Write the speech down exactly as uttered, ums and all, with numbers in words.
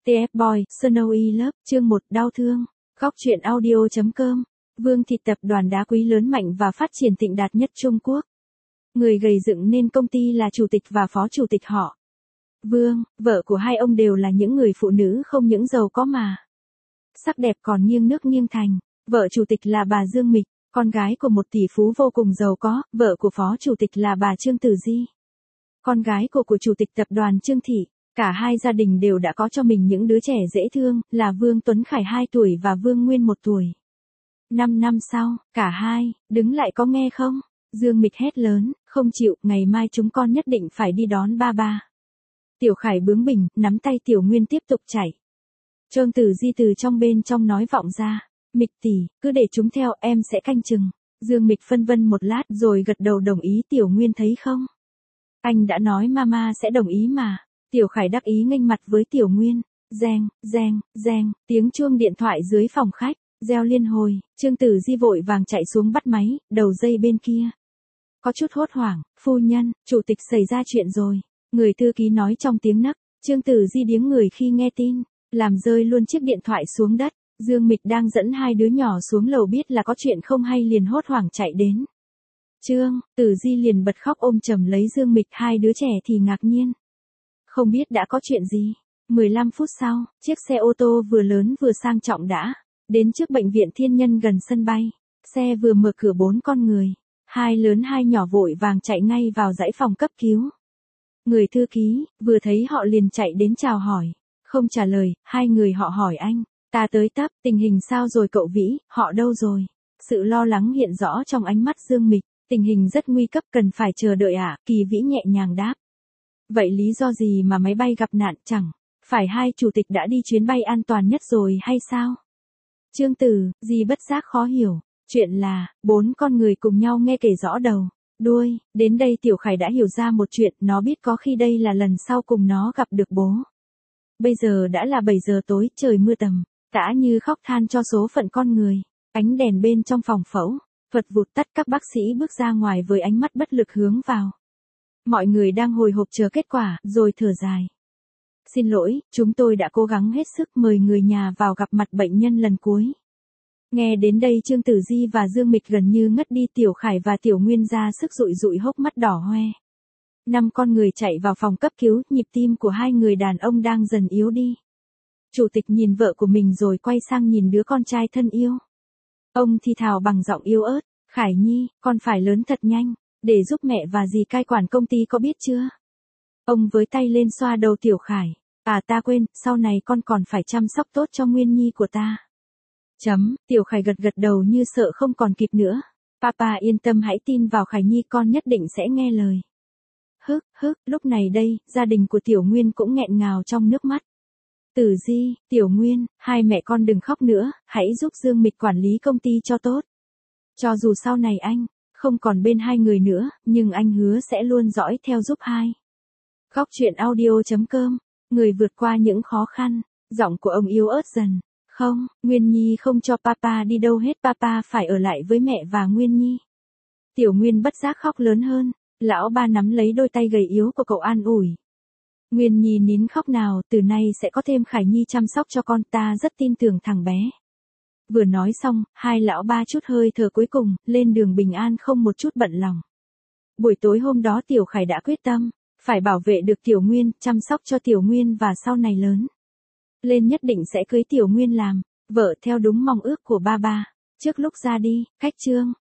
tê ép Boy, Snowy Love, chương một, đau thương. Góc truyện audio chấm com. Vương Thị tập đoàn đá quý lớn mạnh và phát triển thịnh đạt nhất Trung Quốc. Người gầy dựng nên công ty là chủ tịch và phó chủ tịch họ. Vương, vợ của hai ông đều là những người phụ nữ không những giàu có mà sắc đẹp còn nghiêng nước nghiêng thành. Vợ chủ tịch là bà Dương Mịch, con gái của một tỷ phú vô cùng giàu có, vợ của phó chủ tịch là bà Trương Tử Di, con gái của của chủ tịch tập đoàn Trương Thị. Cả hai gia đình đều đã có cho mình những đứa trẻ dễ thương, là Vương Tuấn Khải hai tuổi và Vương Nguyên một tuổi. Năm năm sau, cả hai, đứng lại có nghe không? Dương Mịch hét lớn, không chịu, ngày mai chúng con nhất định phải đi đón ba ba. Tiểu Khải bướng bỉnh, nắm tay Tiểu Nguyên tiếp tục chạy. Trương Tử Di từ trong bên trong nói vọng ra, Mịch tỷ, cứ để chúng theo, em sẽ canh chừng. Dương Mịch phân vân một lát rồi gật đầu đồng ý. Tiểu Nguyên thấy không? Anh đã nói mama sẽ đồng ý mà. Tiểu Khải đắc ý nghênh mặt với Tiểu Nguyên. Reng, reng, reng, tiếng chuông điện thoại dưới phòng khách reo liên hồi. Trương Tử Di vội vàng chạy xuống bắt máy, đầu dây bên kia có chút hốt hoảng, phu nhân, chủ tịch xảy ra chuyện rồi. Người thư ký nói trong tiếng nấc. Trương Tử Di điếng người khi nghe tin, làm rơi luôn chiếc điện thoại xuống đất. Dương Mịch đang dẫn hai đứa nhỏ xuống lầu biết là có chuyện không hay liền hốt hoảng chạy đến. Trương Tử Di liền bật khóc ôm chầm lấy Dương Mịch, hai đứa trẻ thì ngạc nhiên. Không biết đã có chuyện gì. mười lăm phút sau, chiếc xe ô tô vừa lớn vừa sang trọng đã đến trước bệnh viện Thiên Nhân gần sân bay. Xe vừa mở cửa bốn con người, hai lớn hai nhỏ vội vàng chạy ngay vào dãy phòng cấp cứu. Người thư ký vừa thấy họ liền chạy đến chào hỏi. Không trả lời, hai người họ hỏi anh. Ta tới tấp, tình hình sao rồi cậu Vĩ, họ đâu rồi? Sự lo lắng hiện rõ trong ánh mắt Dương Mịch. Tình hình rất nguy cấp, cần phải chờ đợi ạ. À? Kỳ Vĩ nhẹ nhàng đáp. Vậy lý do gì mà máy bay gặp nạn, chẳng phải hai chủ tịch đã đi chuyến bay an toàn nhất rồi hay sao? Trương Tử Di bất giác khó hiểu. Chuyện là, bốn con người cùng nhau nghe kể rõ đầu đuôi. Đến đây Tiểu Khải đã hiểu ra một chuyện, nó biết có khi đây là lần sau cùng nó gặp được bố. Bây giờ đã là bảy giờ tối, trời mưa tầm tã như khóc than cho số phận con người. Ánh đèn bên trong phòng phẫu phật vụt tắt, các bác sĩ bước ra ngoài với ánh mắt bất lực hướng vào. Mọi người đang hồi hộp chờ kết quả, rồi thở dài. Xin lỗi, chúng tôi đã cố gắng hết sức, mời người nhà vào gặp mặt bệnh nhân lần cuối. Nghe đến đây Trương Tử Di và Dương Mịch gần như ngất đi. Tiểu Khải và Tiểu Nguyên ra sức dụi dụi hốc mắt đỏ hoe. Năm con người chạy vào phòng cấp cứu, nhịp tim của hai người đàn ông đang dần yếu đi. Chủ tịch nhìn vợ của mình rồi quay sang nhìn đứa con trai thân yêu. Ông thì thào bằng giọng yếu ớt, Khải Nhi, con phải lớn thật nhanh, để giúp mẹ và dì cai quản công ty, có biết chưa? Ông với tay lên xoa đầu Tiểu Khải. À ta quên, sau này con còn phải chăm sóc tốt cho Nguyên Nhi của ta. Chấm, Tiểu Khải gật gật đầu như sợ không còn kịp nữa. Papa yên tâm, hãy tin vào Khải Nhi, con nhất định sẽ nghe lời. Hức, hức, lúc này đây, gia đình của Tiểu Nguyên cũng nghẹn ngào trong nước mắt. Tử Di, Tiểu Nguyên, hai mẹ con đừng khóc nữa, hãy giúp Dương Mịch quản lý công ty cho tốt. Cho dù sau này anh không còn bên hai người nữa, nhưng anh hứa sẽ luôn dõi theo giúp hai. Góc truyện audio chấm com. Người vượt qua những khó khăn. Giọng của ông yếu ớt dần. Không, Nguyên Nhi không cho papa đi đâu hết, papa phải ở lại với mẹ và Nguyên Nhi. Tiểu Nguyên bất giác khóc lớn hơn. Lão ba nắm lấy đôi tay gầy yếu của cậu an ủi. Nguyên Nhi nín khóc nào, từ nay sẽ có thêm Khải Nhi chăm sóc cho con, ta rất tin tưởng thằng bé. Vừa nói xong, hai lão ba chút hơi thở cuối cùng, lên đường bình an không một chút bận lòng. Buổi tối hôm đó Tiểu Khải đã quyết tâm, phải bảo vệ được Tiểu Nguyên, chăm sóc cho Tiểu Nguyên và sau này lớn lên nhất định sẽ cưới Tiểu Nguyên làm vợ theo đúng mong ước của ba ba. Trước lúc ra đi, cách Trương